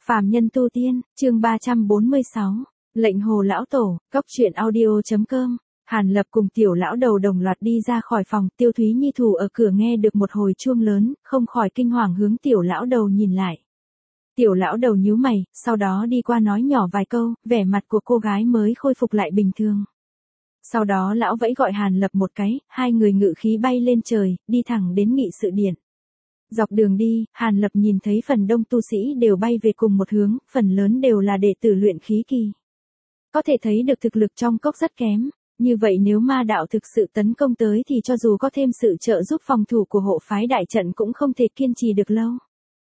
Phàm nhân tu tiên, chương 346, lệnh hồ lão tổ, cốc truyện audio.com. Hàn Lập cùng tiểu lão đầu đồng loạt đi ra khỏi phòng, Tiêu Thúy Nhi thủ ở cửa nghe được một hồi chuông lớn, không khỏi kinh hoàng hướng tiểu lão đầu nhìn lại. Tiểu lão đầu nhíu mày, sau đó đi qua nói nhỏ vài câu, vẻ mặt của cô gái mới khôi phục lại bình thường. Sau đó lão vẫy gọi Hàn Lập một cái, hai người ngự khí bay lên trời, đi thẳng đến nghị sự điện. Dọc đường đi, Hàn Lập nhìn thấy phần đông tu sĩ đều bay về cùng một hướng, phần lớn đều là đệ tử luyện khí kỳ. Có thể thấy được thực lực trong cốc rất kém, như vậy nếu ma đạo thực sự tấn công tới thì cho dù có thêm sự trợ giúp phòng thủ của hộ phái đại trận cũng không thể kiên trì được lâu.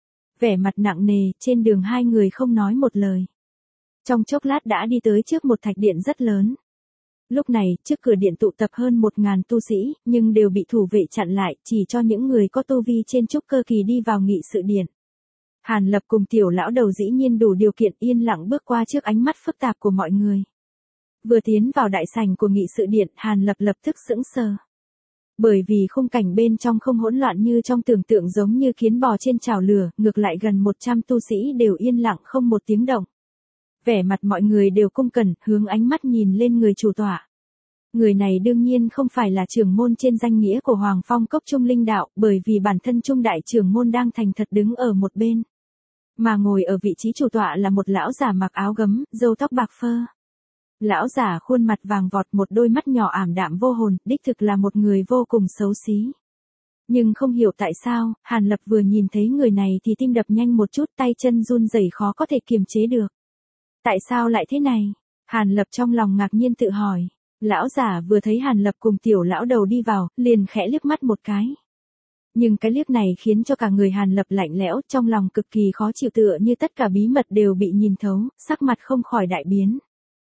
Vẻ mặt nặng nề, trên đường hai người không nói một lời. Trong chốc lát đã đi tới trước một thạch điện rất lớn. Lúc này, trước cửa điện tụ tập hơn 1000 tu sĩ, nhưng đều bị thủ vệ chặn lại, chỉ cho những người có tu vi trên trúc cơ kỳ đi vào nghị sự điện. Hàn Lập cùng tiểu lão đầu dĩ nhiên đủ điều kiện yên lặng bước qua trước ánh mắt phức tạp của mọi người. Vừa tiến vào đại sảnh của nghị sự điện, Hàn Lập lập tức sững sờ. Bởi vì khung cảnh bên trong không hỗn loạn như trong tưởng tượng giống như kiến bò trên chảo lửa, ngược lại gần 100 tu sĩ đều yên lặng không một tiếng động. Vẻ mặt mọi người đều cung cẩn, hướng ánh mắt nhìn lên người chủ tọa. Người này đương nhiên không phải là trưởng môn trên danh nghĩa của Hoàng Phong Cốc Trung Linh Đạo, bởi vì bản thân Trung Đại trưởng môn đang thành thật đứng ở một bên. Mà ngồi ở vị trí chủ tọa là một lão giả mặc áo gấm, râu tóc bạc phơ. Lão giả khuôn mặt vàng vọt, một đôi mắt nhỏ ảm đạm vô hồn, đích thực là một người vô cùng xấu xí. Nhưng không hiểu tại sao, Hàn Lập vừa nhìn thấy người này thì tim đập nhanh một chút, tay chân run rẩy khó có thể kiềm chế được. Tại sao lại thế này? Hàn Lập trong lòng ngạc nhiên tự hỏi. Lão giả vừa thấy Hàn Lập cùng tiểu lão đầu đi vào, liền khẽ liếc mắt một cái. Nhưng cái liếc này khiến cho cả người Hàn Lập lạnh lẽo, trong lòng cực kỳ khó chịu, tựa như tất cả bí mật đều bị nhìn thấu, sắc mặt không khỏi đại biến.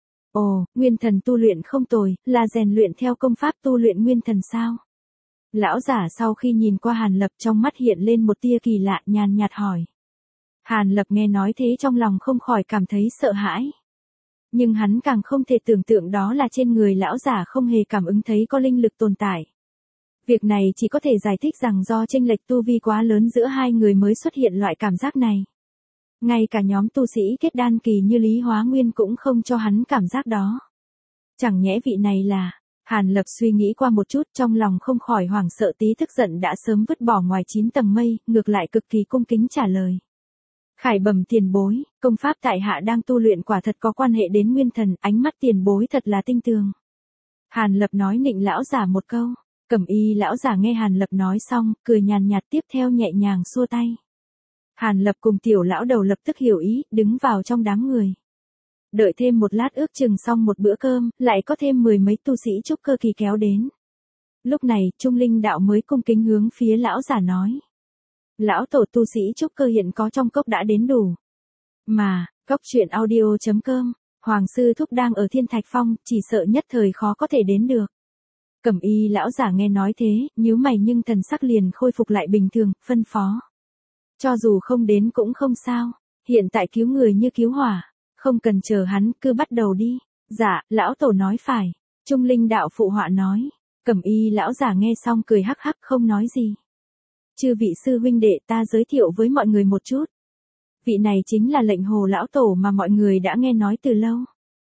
Ồ, nguyên thần tu luyện không tồi, là rèn luyện theo công pháp tu luyện nguyên thần sao? Lão giả sau khi nhìn qua Hàn Lập trong mắt hiện lên một tia kỳ lạ, nhàn nhạt hỏi. Hàn Lập nghe nói thế trong lòng không khỏi cảm thấy sợ hãi. Nhưng hắn càng không thể tưởng tượng đó là trên người lão giả không hề cảm ứng thấy có linh lực tồn tại. Việc này chỉ có thể giải thích rằng do chênh lệch tu vi quá lớn giữa hai người mới xuất hiện loại cảm giác này. Ngay cả nhóm tu sĩ kết đan kỳ như Lý Hóa Nguyên cũng không cho hắn cảm giác đó. Chẳng nhẽ vị này là... Hàn Lập suy nghĩ qua một chút, trong lòng không khỏi hoảng sợ, tí tức giận đã sớm vứt bỏ ngoài 9 tầng mây, ngược lại cực kỳ cung kính trả lời. Khải bẩm tiền bối, công pháp tại hạ đang tu luyện quả thật có quan hệ đến nguyên thần, ánh mắt tiền bối thật là tinh tường. Hàn Lập nói nịnh lão giả một câu. Cẩm y lão giả nghe Hàn Lập nói xong, cười nhàn nhạt, tiếp theo nhẹ nhàng xua tay. Hàn Lập cùng tiểu lão đầu lập tức hiểu ý, đứng vào trong đám người. Đợi thêm một lát ước chừng xong một bữa cơm, lại có thêm 10 mấy tu sĩ trúc cơ kỳ kéo đến. Lúc này, Trung Linh Đạo mới cung kính hướng phía lão giả nói. Lão tổ tu sĩ trúc cơ hiện có trong cốc đã đến đủ. Mà, cốc truyện audio.com, Hoàng sư thúc đang ở Thiên Thạch Phong, chỉ sợ nhất thời khó có thể đến được. Cẩm y lão giả nghe nói thế, nhíu mày nhưng thần sắc liền khôi phục lại bình thường, phân phó. Cho dù không đến cũng không sao, hiện tại cứu người như cứu hỏa, không cần chờ hắn, cứ bắt đầu đi. Dạ, lão tổ nói phải. Trung Linh Đạo phụ họa nói. Cẩm y lão giả nghe xong cười hắc hắc không nói gì. Chư vị sư huynh đệ, ta giới thiệu với mọi người một chút. Vị này chính là lệnh hồ lão tổ mà mọi người đã nghe nói từ lâu.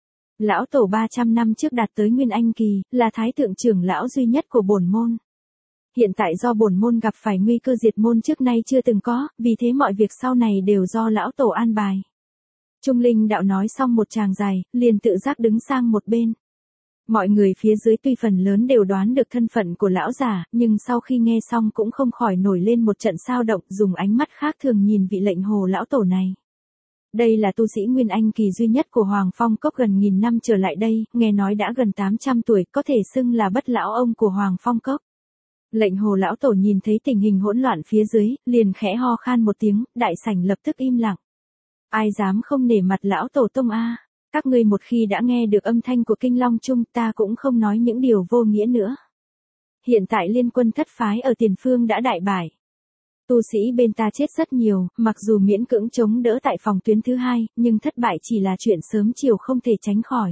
Lão tổ 300 năm trước đạt tới Nguyên Anh kỳ, là thái thượng trưởng lão duy nhất của bổn môn. Hiện tại do bổn môn gặp phải nguy cơ diệt môn trước nay chưa từng có, vì thế mọi việc sau này đều do lão tổ an bài. Trung Linh Đạo nói xong một tràng dài, liền tự giác đứng sang một bên. Mọi người phía dưới tuy phần lớn đều đoán được thân phận của lão giả, nhưng sau khi nghe xong cũng không khỏi nổi lên một trận xao động, dùng ánh mắt khác thường nhìn vị lệnh hồ lão tổ này. Đây là tu sĩ Nguyên Anh kỳ duy nhất của Hoàng Phong Cốc gần 1000 năm trở lại đây, nghe nói đã gần 800 tuổi, có thể xưng là bất lão ông của Hoàng Phong Cốc. Lệnh hồ lão tổ nhìn thấy tình hình hỗn loạn phía dưới, liền khẽ ho khan một tiếng, đại sảnh lập tức im lặng. Ai dám không nể mặt lão tổ tông a? Các ngươi một khi đã nghe được âm thanh của Kinh Long Trung, ta cũng không nói những điều vô nghĩa nữa. Hiện tại liên quân thất phái ở tiền phương đã đại bại. Tu sĩ bên ta chết rất nhiều, mặc dù miễn cưỡng chống đỡ tại phòng tuyến thứ 2, nhưng thất bại chỉ là chuyện sớm chiều không thể tránh khỏi.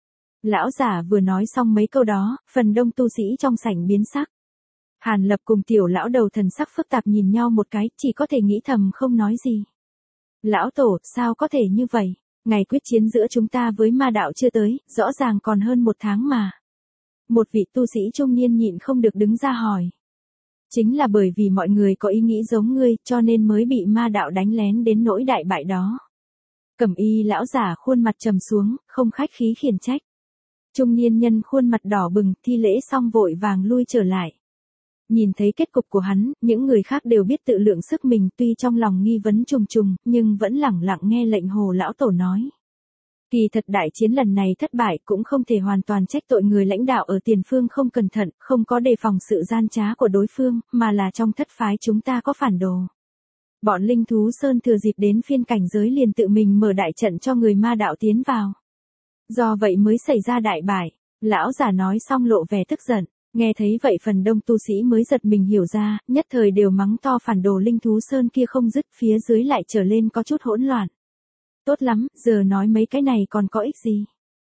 Lão giả vừa nói xong mấy câu đó, phần đông tu sĩ trong sảnh biến sắc. Hàn Lập cùng tiểu lão đầu thần sắc phức tạp nhìn nhau một cái, chỉ có thể nghĩ thầm không nói gì. Lão tổ, sao có thể như vậy? Ngày quyết chiến giữa chúng ta với ma đạo chưa tới, rõ ràng còn hơn 1 tháng mà. Một vị tu sĩ trung niên nhịn không được đứng ra hỏi. Chính là bởi vì mọi người có ý nghĩ giống ngươi, cho nên mới bị ma đạo đánh lén đến nỗi đại bại đó. Cẩm y lão giả khuôn mặt trầm xuống, không khách khí khiển trách. Trung niên nhân khuôn mặt đỏ bừng, thi lễ xong vội vàng lui trở lại. Nhìn thấy kết cục của hắn, những người khác đều biết tự lượng sức mình, tuy trong lòng nghi vấn trùng trùng, nhưng vẫn lẳng lặng nghe lệnh Hồ lão tổ nói. Kỳ thật đại chiến lần này thất bại cũng không thể hoàn toàn trách tội người lãnh đạo ở tiền phương không cẩn thận, không có đề phòng sự gian trá của đối phương, mà là trong thất phái chúng ta có phản đồ. Bọn linh thú sơn thừa dịp đến phiên cảnh giới liền tự mình mở đại trận cho người ma đạo tiến vào. Do vậy mới xảy ra đại bại. Lão giả nói xong lộ vẻ tức giận. Nghe thấy vậy phần đông tu sĩ mới giật mình hiểu ra, nhất thời đều mắng to phản đồ linh thú sơn kia không dứt, phía dưới lại trở lên có chút hỗn loạn. Tốt lắm, giờ nói mấy cái này còn có ích gì?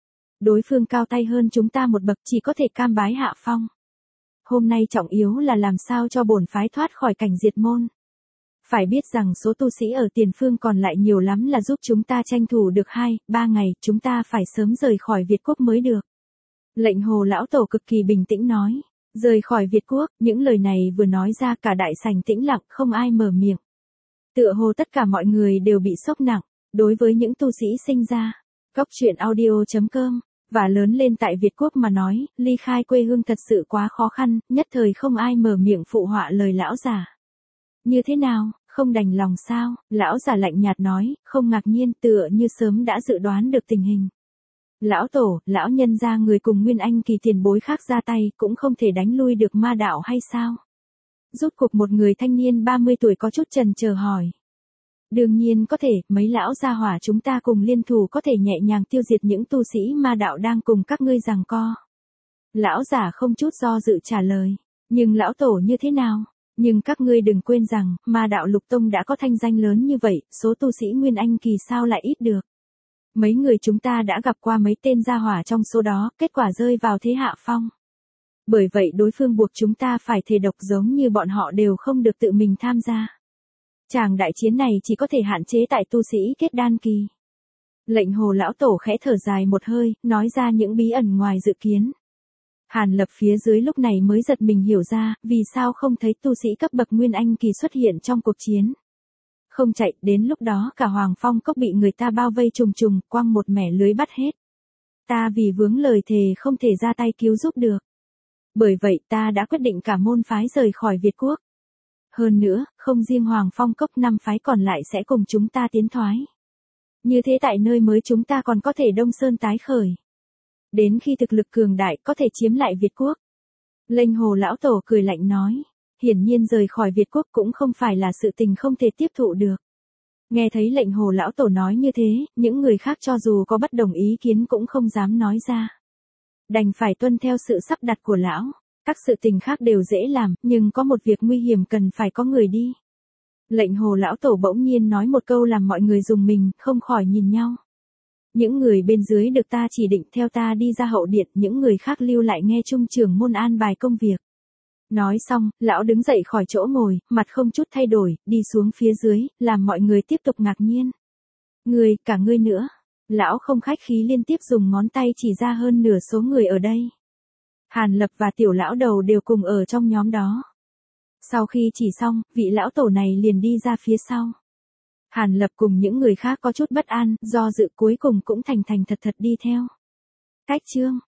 Đối phương cao tay hơn chúng ta một bậc, chỉ có thể cam bái hạ phong. Hôm nay trọng yếu là làm sao cho bổn phái thoát khỏi cảnh diệt môn. Phải biết rằng số tu sĩ ở tiền phương còn lại nhiều lắm, là giúp chúng ta tranh thủ được 2-3 ngày, chúng ta phải sớm rời khỏi Việt quốc mới được. Lệnh Hồ lão tổ cực kỳ bình tĩnh nói. Rời khỏi Việt quốc, những lời này vừa nói ra cả đại sảnh tĩnh lặng, không ai mở miệng. Tựa hồ tất cả mọi người đều bị sốc nặng. Đối với những tu sĩ sinh ra, Cóc Truyện Audio.com, và lớn lên tại Việt quốc mà nói, ly khai quê hương thật sự quá khó khăn, nhất thời không ai mở miệng phụ họa lời lão giả. Như thế nào, không đành lòng sao? Lão giả lạnh nhạt nói, không ngạc nhiên, tựa như sớm đã dự đoán được tình hình. Lão tổ, lão nhân gia người cùng Nguyên Anh kỳ tiền bối khác ra tay, cũng không thể đánh lui được ma đạo hay sao? Rút cục một người thanh niên 30 tuổi có chút chần chờ hỏi. Đương nhiên có thể, mấy lão gia hỏa chúng ta cùng liên thủ có thể nhẹ nhàng tiêu diệt những tu sĩ ma đạo đang cùng các ngươi giằng co. Lão giả không chút do dự trả lời. Nhưng lão tổ như thế nào? Nhưng các ngươi đừng quên rằng, ma đạo lục tông đã có thanh danh lớn như vậy, số tu sĩ Nguyên Anh kỳ sao lại ít được. Mấy người chúng ta đã gặp qua mấy tên gia hỏa trong số đó, kết quả rơi vào thế hạ phong. Bởi vậy đối phương buộc chúng ta phải thề độc giống như bọn họ đều không được tự mình tham gia. Tràng đại chiến này chỉ có thể hạn chế tại tu sĩ kết đan kỳ. Lệnh Hồ lão tổ khẽ thở dài một hơi, nói ra những bí ẩn ngoài dự kiến. Hàn Lập phía dưới lúc này mới giật mình hiểu ra, vì sao không thấy tu sĩ cấp bậc Nguyên Anh kỳ xuất hiện trong cuộc chiến. Không chạy, đến lúc đó cả Hoàng Phong cốc bị người ta bao vây trùng trùng, quăng một mẻ lưới bắt hết. Ta vì vướng lời thề không thể ra tay cứu giúp được. Bởi vậy ta đã quyết định cả môn phái rời khỏi Việt quốc. Hơn nữa, không riêng Hoàng Phong cốc 5 phái còn lại sẽ cùng chúng ta tiến thoái. Như thế tại nơi mới chúng ta còn có thể Đông Sơn tái khởi. Đến khi thực lực cường đại có thể chiếm lại Việt quốc. Lệnh Hồ lão tổ cười lạnh nói. Hiển nhiên rời khỏi Việt quốc cũng không phải là sự tình không thể tiếp thụ được. Nghe thấy lệnh Hồ lão tổ nói như thế, những người khác cho dù có bất đồng ý kiến cũng không dám nói ra. Đành phải tuân theo sự sắp đặt của lão. Các sự tình khác đều dễ làm, nhưng có một việc nguy hiểm cần phải có người đi. Lệnh Hồ lão tổ bỗng nhiên nói một câu làm mọi người rùng mình, không khỏi nhìn nhau. Những người bên dưới được ta chỉ định theo ta đi ra hậu điện, những người khác lưu lại nghe trung trưởng môn an bài công việc. Nói xong, lão đứng dậy khỏi chỗ ngồi, mặt không chút thay đổi, đi xuống phía dưới, làm mọi người tiếp tục ngạc nhiên. Ngươi, cả ngươi nữa. Lão không khách khí liên tiếp dùng ngón tay chỉ ra hơn nửa số người ở đây. Hàn Lập và tiểu lão đầu đều cùng ở trong nhóm đó. Sau khi chỉ xong, vị lão tổ này liền đi ra phía sau. Hàn Lập cùng những người khác có chút bất an, do dự cuối cùng cũng thành thật thật đi theo. Cách chương